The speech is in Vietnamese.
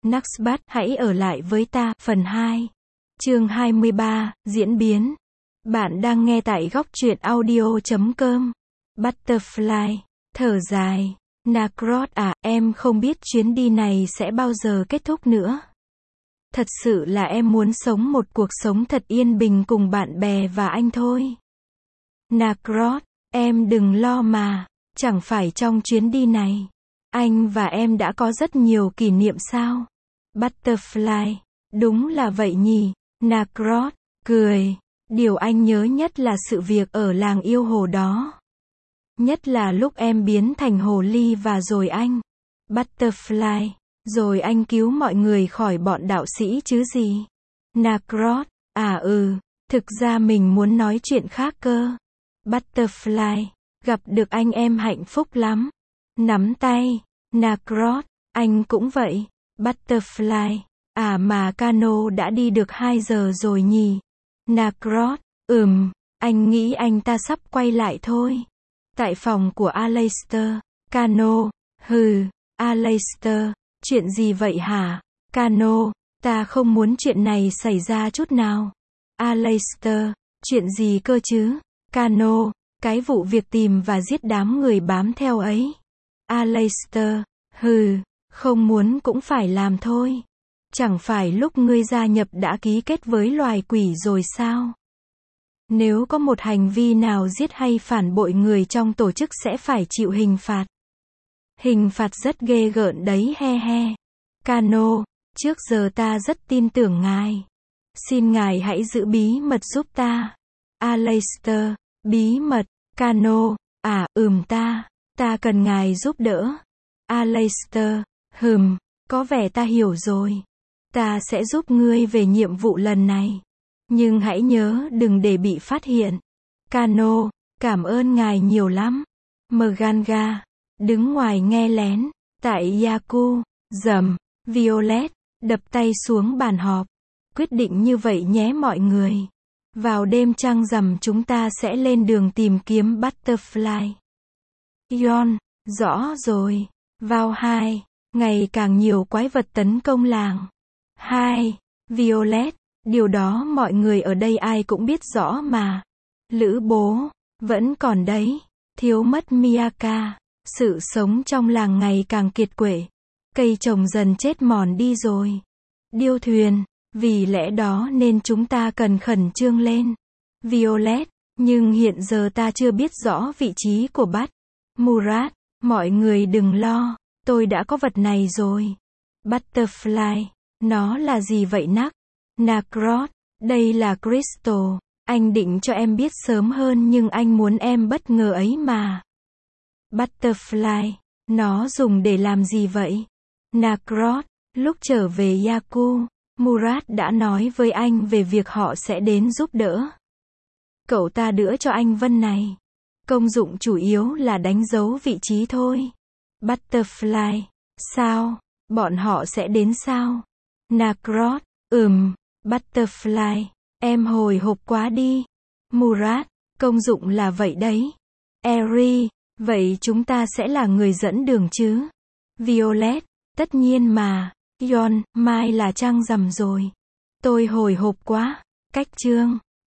Naxbat, hãy ở lại với ta, phần 2. Chương 23, diễn biến. Bạn đang nghe tại góc truyện audio.com. Butterfly, thở dài. Nacrot à, em không biết chuyến đi này sẽ bao giờ kết thúc nữa. Thật sự là em muốn sống một cuộc sống thật yên bình cùng bạn bè và anh thôi. Nacrot, em đừng lo mà, chẳng phải trong chuyến đi này, anh và em đã có rất nhiều kỷ niệm sao? Butterfly, đúng là vậy nhỉ. Nacrot, cười. Điều anh nhớ nhất là sự việc ở làng yêu hồ đó. Nhất là lúc em biến thành hồ ly và rồi anh. Butterfly, rồi anh cứu mọi người khỏi bọn đạo sĩ chứ gì? Nacrot, à thực ra mình muốn nói chuyện khác cơ. Butterfly, gặp được anh em hạnh phúc lắm. Nắm tay. Nacrot, anh cũng vậy. Butterfly, à mà cano đã đi được 2 giờ rồi nhỉ? Nacrot, anh nghĩ anh ta sắp quay lại thôi. Tại phòng của Aleister, cano, Aleister, chuyện gì vậy hả? Cano, ta không muốn chuyện này xảy ra chút nào. Aleister, chuyện gì cơ chứ? Cano, cái vụ việc tìm và giết đám người bám theo ấy. Aleister, không muốn cũng phải làm thôi. Chẳng phải lúc ngươi gia nhập đã ký kết với loài quỷ rồi sao? Nếu có một hành vi nào giết hay phản bội người trong tổ chức sẽ phải chịu hình phạt. Hình phạt rất ghê gợn đấy he he. Cano, trước giờ ta rất tin tưởng ngài. Xin ngài hãy giữ bí mật giúp ta. Aleister, bí mật. Cano, ta cần ngài giúp đỡ. Aleister, có vẻ ta hiểu rồi. Ta sẽ giúp ngươi về nhiệm vụ lần này. Nhưng hãy nhớ đừng để bị phát hiện. Cano, cảm ơn ngài nhiều lắm. Mganga, đứng ngoài nghe lén. Tại Yaku, Violet, đập tay xuống bàn họp. Quyết định như vậy nhé mọi người. Vào đêm trăng rằm chúng ta sẽ lên đường tìm kiếm Butterfly. Yon, rõ rồi. Vào 2, ngày càng nhiều quái vật tấn công làng. 2. Violet, điều đó mọi người ở đây ai cũng biết rõ mà. Lữ bố, vẫn còn đấy. Thiếu mất Miyaka. Sự sống trong làng ngày càng kiệt quệ. Cây trồng dần chết mòn đi rồi. Điêu thuyền, vì lẽ đó nên chúng ta cần khẩn trương lên. Violet, nhưng hiện giờ ta chưa biết rõ vị trí của Bat. Murat, mọi người đừng lo, tôi đã có vật này rồi. Butterfly, nó là gì vậy Nacrot, đây là Crystal. Anh định cho em biết sớm hơn nhưng anh muốn em bất ngờ ấy mà. Butterfly, nó dùng để làm gì vậy? Nacrot, lúc trở về Yaku, Murat đã nói với anh về việc họ sẽ đến giúp đỡ. Cậu ta đưa cho anh vân này. Công dụng chủ yếu là đánh dấu vị trí thôi. Butterfly, sao? Bọn họ sẽ đến sao? Nacrot, Butterfly, em hồi hộp quá đi. Murat, công dụng là vậy đấy. Eri, vậy chúng ta sẽ là người dẫn đường chứ? Violet, tất nhiên mà. Yon, mai là trăng rằm rồi. Tôi hồi hộp quá. Cách chương.